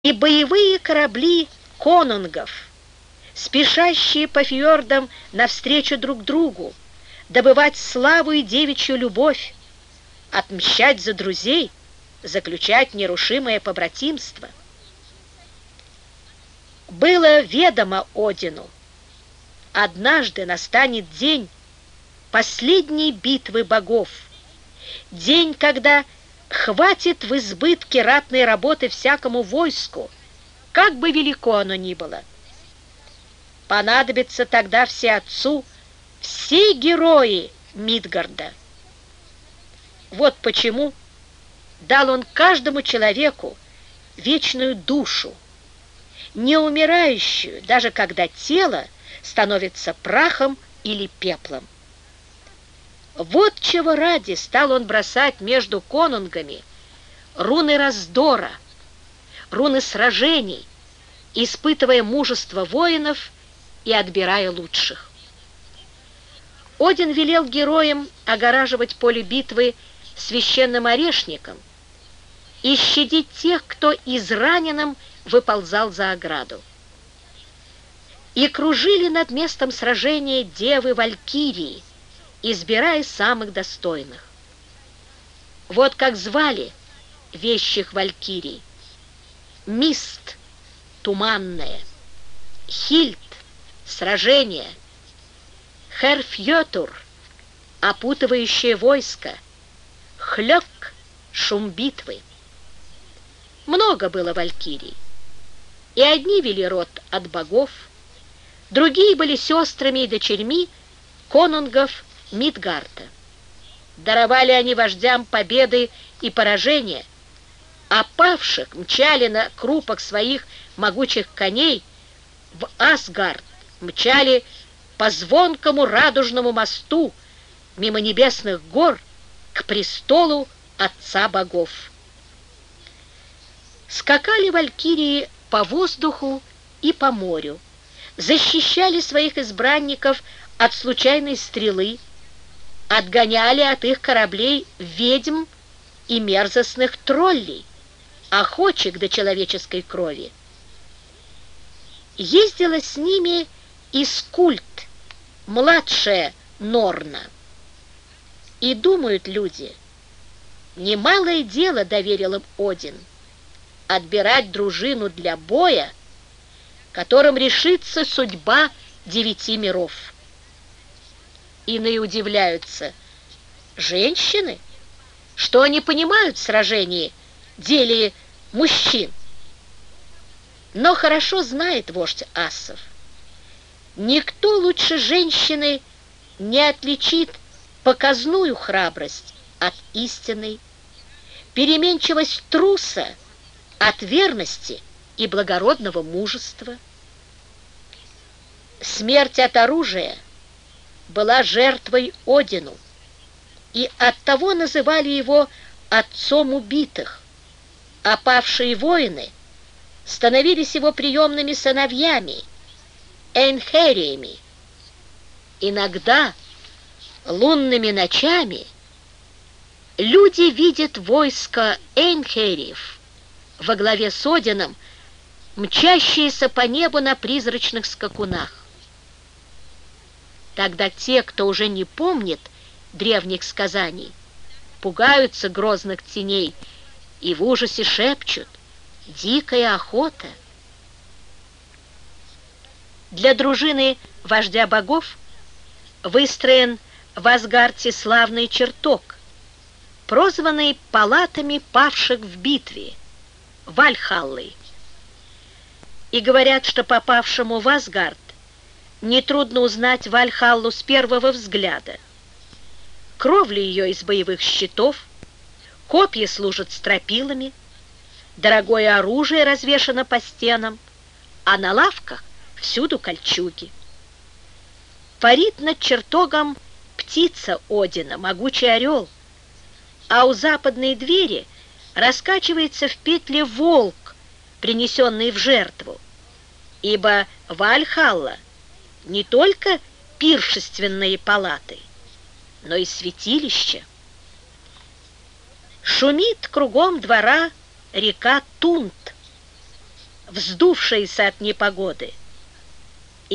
и боевые корабли конунгов, спешащие по фьордам навстречу друг другу, добывать славу и девичью любовь, отмщать за друзей, заключать нерушимое побратимство. Было ведомо Одину: однажды настанет день последней битвы богов, день, когда хватит в избытке ратной работы всякому войску, как бы велико оно ни было. Понадобятся тогда всеотцу все герои Мидгарда. Вот почему дал он каждому человеку вечную душу, не умирающую, даже когда тело становится прахом или пеплом. Вот чего ради стал он бросать между конунгами руны раздора, руны сражений, испытывая мужество воинов и отбирая лучших. Один велел героям огораживать поле битвы священным орешником и щадить тех, кто израненным выползал за ограду. И кружили над местом сражения девы-валькирии, избирая самых достойных. Вот как звали вещих валькирий: Мист — туманная, Хильд — сражение, Херфьотур — опутывающее войско, Хлёк — шум битвы. Много было валькирий, и одни вели род от богов, другие были сестрами и дочерьми конунгов Мидгарда. Даровали они вождям победы и поражения, а павших мчали на крупах своих могучих коней в Асгард, мчали по звонкому радужному мосту мимо небесных гор к престолу отца богов. Скакали валькирии по воздуху и по морю, защищали своих избранников от случайной стрелы, отгоняли от их кораблей ведьм и мерзостных троллей, охотчик до человеческой крови. Ездила с ними и Скульд, младшая Норна. И думают люди, немалое дело доверил им Один — отбирать дружину для боя, которым решится судьба 9 миров. Иные удивляются: женщины? Что они понимают в сражении, деле мужчин? Но хорошо знает вождь асов: никто лучше женщины не отличит показную храбрость от истинной, переменчивость труса от верности и благородного мужества. Смерть от оружия была жертвой Одину, и оттого называли его отцом убитых, а павшие воины становились его приемными сыновьями, Эйнхериями. Иногда лунными ночами люди видят войско Эйнхериев во главе с Одином, мчащиеся по небу на призрачных скакунах. Тогда те, кто уже не помнит древних сказаний, пугаются грозных теней и в ужасе шепчут: «Дикая охота!». Для дружины вождя богов выстроен в Асгарде славный чертог, прозванный палатами павших в битве — Вальхаллой. И говорят, что попавшему в Асгард нетрудно узнать Вальхаллу с первого взгляда. Кровля ее из боевых щитов, копья служат стропилами, дорогое оружие развешано по стенам, а на лавках всюду кольчуги. Парит над чертогом птица Одина, могучий орел, а у западной двери раскачивается в петле волк, принесенный в жертву, ибо Вальхалла не только пиршественные палаты, но и святилище. Шумит кругом двора река Тунт, вздувшиеся от непогоды.